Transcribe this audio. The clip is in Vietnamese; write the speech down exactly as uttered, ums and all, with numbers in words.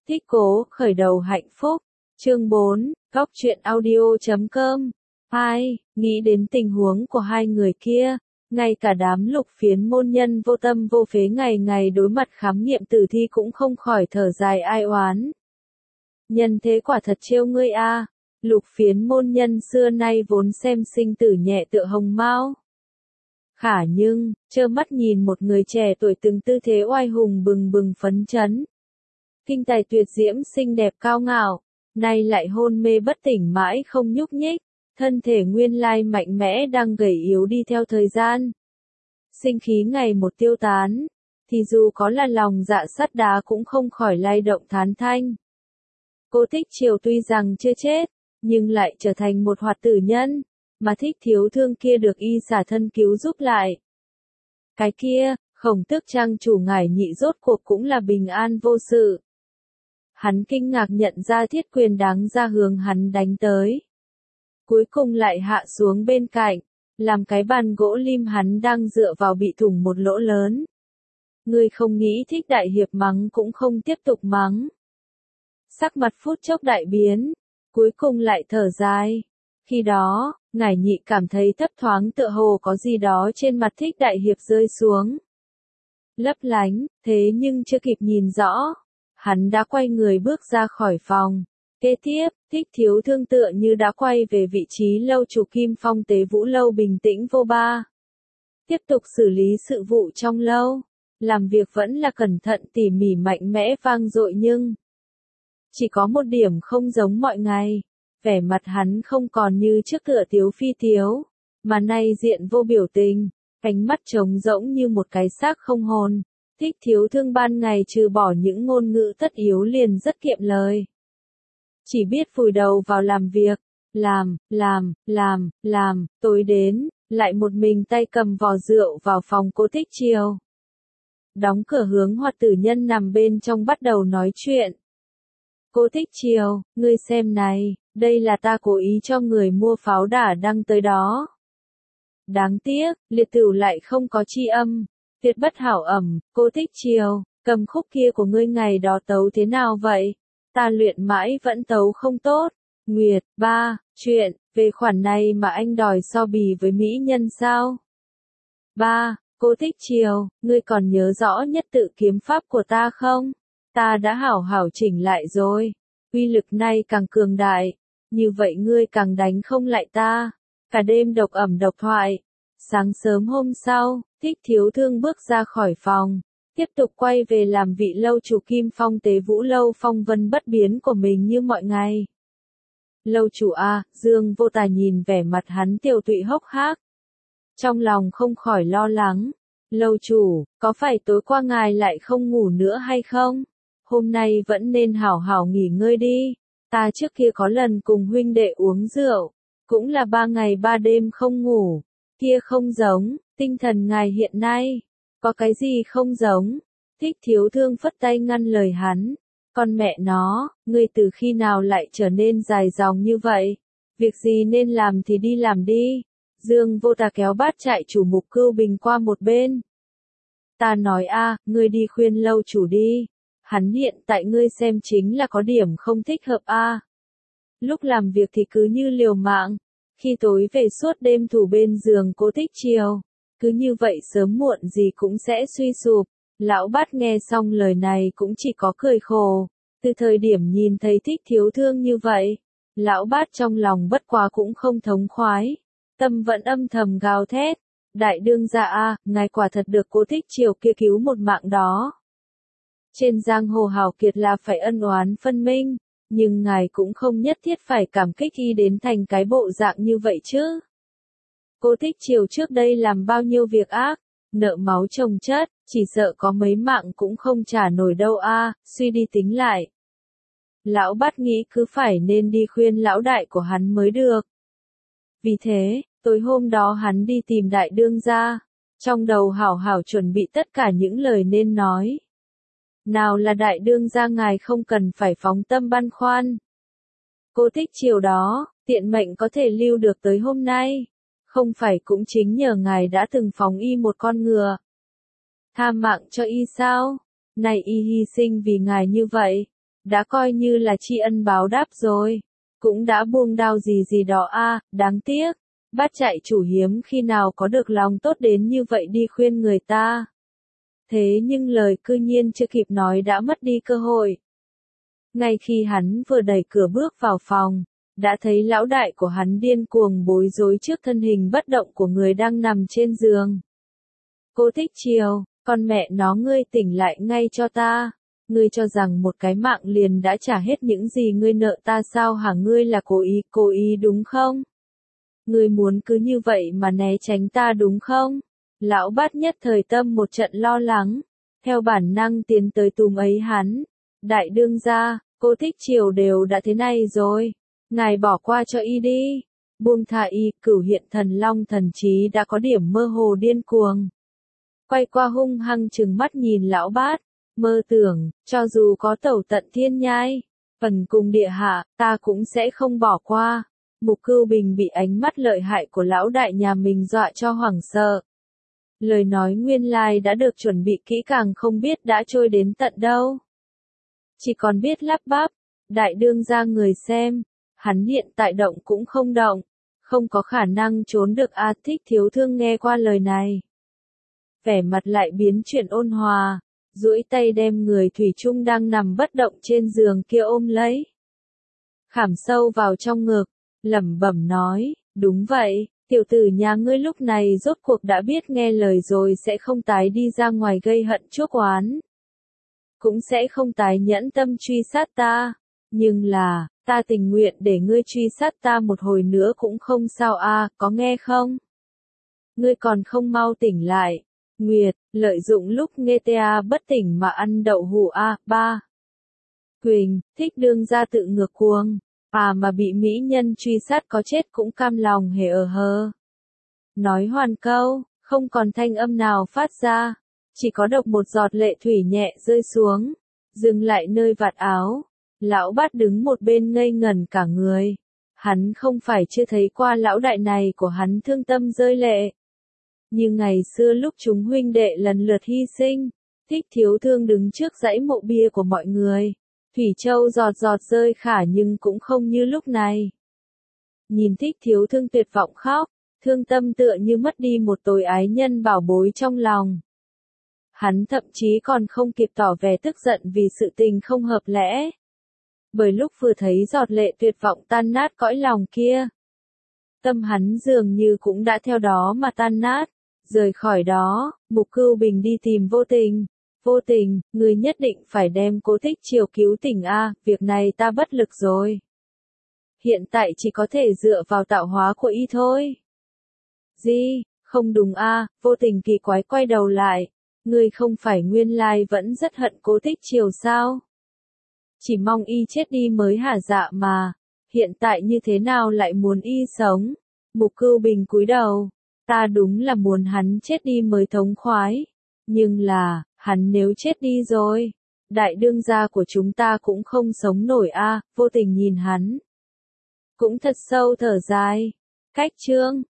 Thích cố, khởi đầu hạnh phúc. Chương bốn, góc truyện audio chấm com. hai. Nghĩ đến tình huống của hai người kia, ngay cả đám lục phiến môn nhân vô tâm vô phế ngày ngày đối mặt khám nghiệm tử thi cũng không khỏi thở dài ai oán. Nhân thế quả thật trêu ngươi a, lục phiến môn nhân xưa nay vốn xem sinh tử nhẹ tựa hồng mao. Khả nhưng, trơ mắt nhìn một người trẻ tuổi từng tư thế oai hùng bừng bừng phấn chấn. Kinh tài tuyệt diễm xinh đẹp cao ngạo, nay lại hôn mê bất tỉnh mãi không nhúc nhích, thân thể nguyên lai mạnh mẽ đang gầy yếu đi theo thời gian. Sinh khí ngày một tiêu tán, thì dù có là lòng dạ sắt đá cũng không khỏi lay động thán thanh. Cô Thích Triều tuy rằng chưa chết, nhưng lại trở thành một hoạt tử nhân, mà Thích Thiếu Thương kia được y xả thân cứu giúp lại. Cái kia, Khổng Tước trang chủ Ngải Nhị rốt cuộc cũng là bình an vô sự. Hắn kinh ngạc nhận ra thiết quyền đáng ra hướng hắn đánh tới. Cuối cùng lại hạ xuống bên cạnh, làm cái bàn gỗ lim hắn đang dựa vào bị thủng một lỗ lớn. Người không nghĩ Thích đại hiệp mắng cũng không tiếp tục mắng. Sắc mặt phút chốc đại biến, cuối cùng lại thở dài. Khi đó, Ngải Nhị cảm thấy thấp thoáng tựa hồ có gì đó trên mặt Thích đại hiệp rơi xuống. Lấp lánh, thế nhưng chưa kịp nhìn rõ, hắn đã quay người bước ra khỏi phòng. Kế tiếp, Thích Thiếu Thương tựa như đã quay về vị trí lâu chủ Kim Phong Tế Vũ lâu bình tĩnh vô ba. Tiếp tục xử lý sự vụ trong lâu, làm việc vẫn là cẩn thận tỉ mỉ mạnh mẽ vang dội nhưng chỉ có một điểm không giống mọi ngày, vẻ mặt hắn không còn như trước tựa tiếu phi tiếu, mà nay diện vô biểu tình, ánh mắt trống rỗng như một cái xác không hồn. Thích Thiếu Thương ban ngày trừ bỏ những ngôn ngữ tất yếu liền rất kiệm lời. Chỉ biết vùi đầu vào làm việc, làm, làm, làm, làm, tối đến, lại một mình tay cầm vò rượu vào phòng cô Thích Triều. Đóng cửa hướng hoạt tử nhân nằm bên trong bắt đầu nói chuyện. Cô Thích Triều, ngươi xem này, đây là ta cố ý cho người mua pháo đả đăng tới đó. Đáng tiếc, liệt tửu lại không có chi âm, tuyệt bất hảo ẩm, cô Thích Triều, cầm khúc kia của ngươi ngày đó tấu thế nào vậy? Ta luyện mãi vẫn tấu không tốt. Nguyệt, ba, chuyện, về khoản này mà anh đòi so bì với mỹ nhân sao? Ba, cô Thích Triều, ngươi còn nhớ rõ nhất tự kiếm pháp của ta không? Ta đã hảo hảo chỉnh lại rồi. Uy lực này càng cường đại, như vậy ngươi càng đánh không lại ta. Cả đêm độc ẩm độc thoại. Sáng sớm hôm sau, Thích Thiếu Thương bước ra khỏi phòng, tiếp tục quay về làm vị lâu chủ Kim Phong Tế Vũ lâu phong vân bất biến của mình như mọi ngày. Lâu chủ a, Dương Vô Tà nhìn vẻ mặt hắn tiều tụy hốc hác, trong lòng không khỏi lo lắng. Lâu chủ, có phải tối qua ngài lại không ngủ nữa hay không? Hôm nay vẫn nên hảo hảo nghỉ ngơi đi. Ta trước kia có lần cùng huynh đệ uống rượu, cũng là ba ngày ba đêm không ngủ. Kia không giống, tinh thần ngài hiện nay. Có cái gì không giống? Thích Thiếu Thương phất tay ngăn lời hắn. Con mẹ nó, ngươi từ khi nào lại trở nên dài dòng như vậy? Việc gì nên làm thì đi làm đi. Dương Vô Tà kéo bát chạy chủ Mục Cưu Bình qua một bên. Ta nói a, ngươi đi khuyên lâu chủ đi. Hắn hiện tại ngươi xem chính là có điểm không thích hợp a. Lúc làm việc thì cứ như liều mạng, khi tối về suốt đêm thủ bên giường cô Thích Triều, cứ như vậy sớm muộn gì cũng sẽ suy sụp. Lão Bát nghe xong lời này cũng chỉ có cười khổ. Từ thời điểm nhìn thấy Thích Thiếu Thương như vậy, Lão Bát trong lòng bất quá cũng không thống khoái, tâm vẫn âm thầm gào thét. Đại đương gia a, ngài quả thật được cô Thích Triều kia cứu một mạng đó. Trên giang hồ hào kiệt là phải ân oán phân minh, nhưng ngài cũng không nhất thiết phải cảm kích y đến thành cái bộ dạng như vậy chứ. Cô Thích Triều trước đây làm bao nhiêu việc ác, nợ máu chồng chất, chỉ sợ có mấy mạng cũng không trả nổi đâu a. Suy đi tính lại, Lão Bát nghĩ cứ phải nên đi khuyên lão đại của hắn mới được. Vì thế, tối hôm đó hắn đi tìm đại đương gia, trong đầu hảo hảo chuẩn bị tất cả những lời nên nói. Nào là đại đương gia ngài không cần phải phóng tâm băn khoăn. Cô Thích Triều đó, tiện mệnh có thể lưu được tới hôm nay, không phải cũng chính nhờ ngài đã từng phóng y một con ngựa. Tha mạng cho y sao? Này y hy sinh vì ngài như vậy, đã coi như là tri ân báo đáp rồi. Cũng đã buông đao gì gì đó a, đáng tiếc. Bát chạy chủ hiếm khi nào có được lòng tốt đến như vậy đi khuyên người ta. Thế nhưng lời cư nhiên chưa kịp nói đã mất đi cơ hội. Ngay khi hắn vừa đẩy cửa bước vào phòng, đã thấy lão đại của hắn điên cuồng bối rối trước thân hình bất động của người đang nằm trên giường. Cô Thích Chiều, con mẹ nó ngươi tỉnh lại ngay cho ta. Ngươi cho rằng một cái mạng liền đã trả hết những gì ngươi nợ ta sao hả? Ngươi là cố ý, cố ý đúng không? Ngươi muốn cứ như vậy mà né tránh ta đúng không? Lão Bát nhất thời tâm một trận lo lắng, theo bản năng tiến tới túm ấy hắn. Đại đương gia, cô Thích Chiều đều đã thế này rồi, ngài bỏ qua cho y đi. Buông tha y, Cửu Hiện Thần Long thần trí đã có điểm mơ hồ điên cuồng. Quay qua hung hăng trừng mắt nhìn lão Bát, mơ tưởng, cho dù có tẩu tận thiên nhai, phần cùng địa hạ, ta cũng sẽ không bỏ qua. Mục Cưu Bình bị ánh mắt lợi hại của lão đại nhà mình dọa cho hoảng sợ. Lời nói nguyên lai đã được chuẩn bị kỹ càng không biết đã trôi đến tận đâu. Chỉ còn biết lắp bắp, đại đương gia người xem, hắn hiện tại động cũng không động, không có khả năng trốn được a. Thích Thiếu Thương nghe qua lời này, vẻ mặt lại biến chuyển ôn hòa, duỗi tay đem người thủy chung đang nằm bất động trên giường kia ôm lấy. Khảm sâu vào trong ngực, lẩm bẩm nói, đúng vậy, tiểu tử nhà ngươi lúc này rốt cuộc đã biết nghe lời rồi sẽ không tái đi ra ngoài gây hận chuốc oán. Cũng sẽ không tái nhẫn tâm truy sát ta, nhưng là, ta tình nguyện để ngươi truy sát ta một hồi nữa cũng không sao a, có nghe không? Ngươi còn không mau tỉnh lại. Nguyệt, lợi dụng lúc nghe ta bất tỉnh mà ăn đậu hũ a. Ba. Quỳnh, thích đương gia tự ngược cuồng, à mà bị mỹ nhân truy sát có chết cũng cam lòng hề ở hờ. Nói hoàn câu, không còn thanh âm nào phát ra, chỉ có độc một giọt lệ thủy nhẹ rơi xuống, dừng lại nơi vạt áo. Lão Bát đứng một bên ngây ngẩn cả người. Hắn không phải chưa thấy qua lão đại này của hắn thương tâm rơi lệ. Như ngày xưa lúc chúng huynh đệ lần lượt hy sinh, Thích Thiếu Thương đứng trước dãy mộ bia của mọi người. Thủy châu giọt giọt rơi khả nhưng cũng không như lúc này. Nhìn Thích Thiếu Thương tuyệt vọng khóc, thương tâm tựa như mất đi một tối ái nhân bảo bối trong lòng. Hắn thậm chí còn không kịp tỏ vẻ tức giận vì sự tình không hợp lẽ. Bởi lúc vừa thấy giọt lệ tuyệt vọng tan nát cõi lòng kia, tâm hắn dường như cũng đã theo đó mà tan nát. Rời khỏi đó, Mục Cưu Bình đi tìm Vô Tình. Vô Tình, người nhất định phải đem Cố Thích Chiều cứu tỉnh a, việc này ta bất lực rồi. Hiện tại chỉ có thể dựa vào tạo hóa của y thôi. Gì, không đúng a, Vô Tình kỳ quái quay đầu lại. Ngươi không phải nguyên lai vẫn rất hận Cố Thích Chiều sao? Chỉ mong y chết đi mới hả dạ mà, hiện tại như thế nào lại muốn y sống? Mục Cưu Bình cúi đầu. Ta đúng là muốn hắn chết đi mới thống khoái. Nhưng là, hắn nếu chết đi rồi, đại đương gia của chúng ta cũng không sống nổi a. Vô Tình nhìn hắn, cũng thật sâu thở dài. Cách chương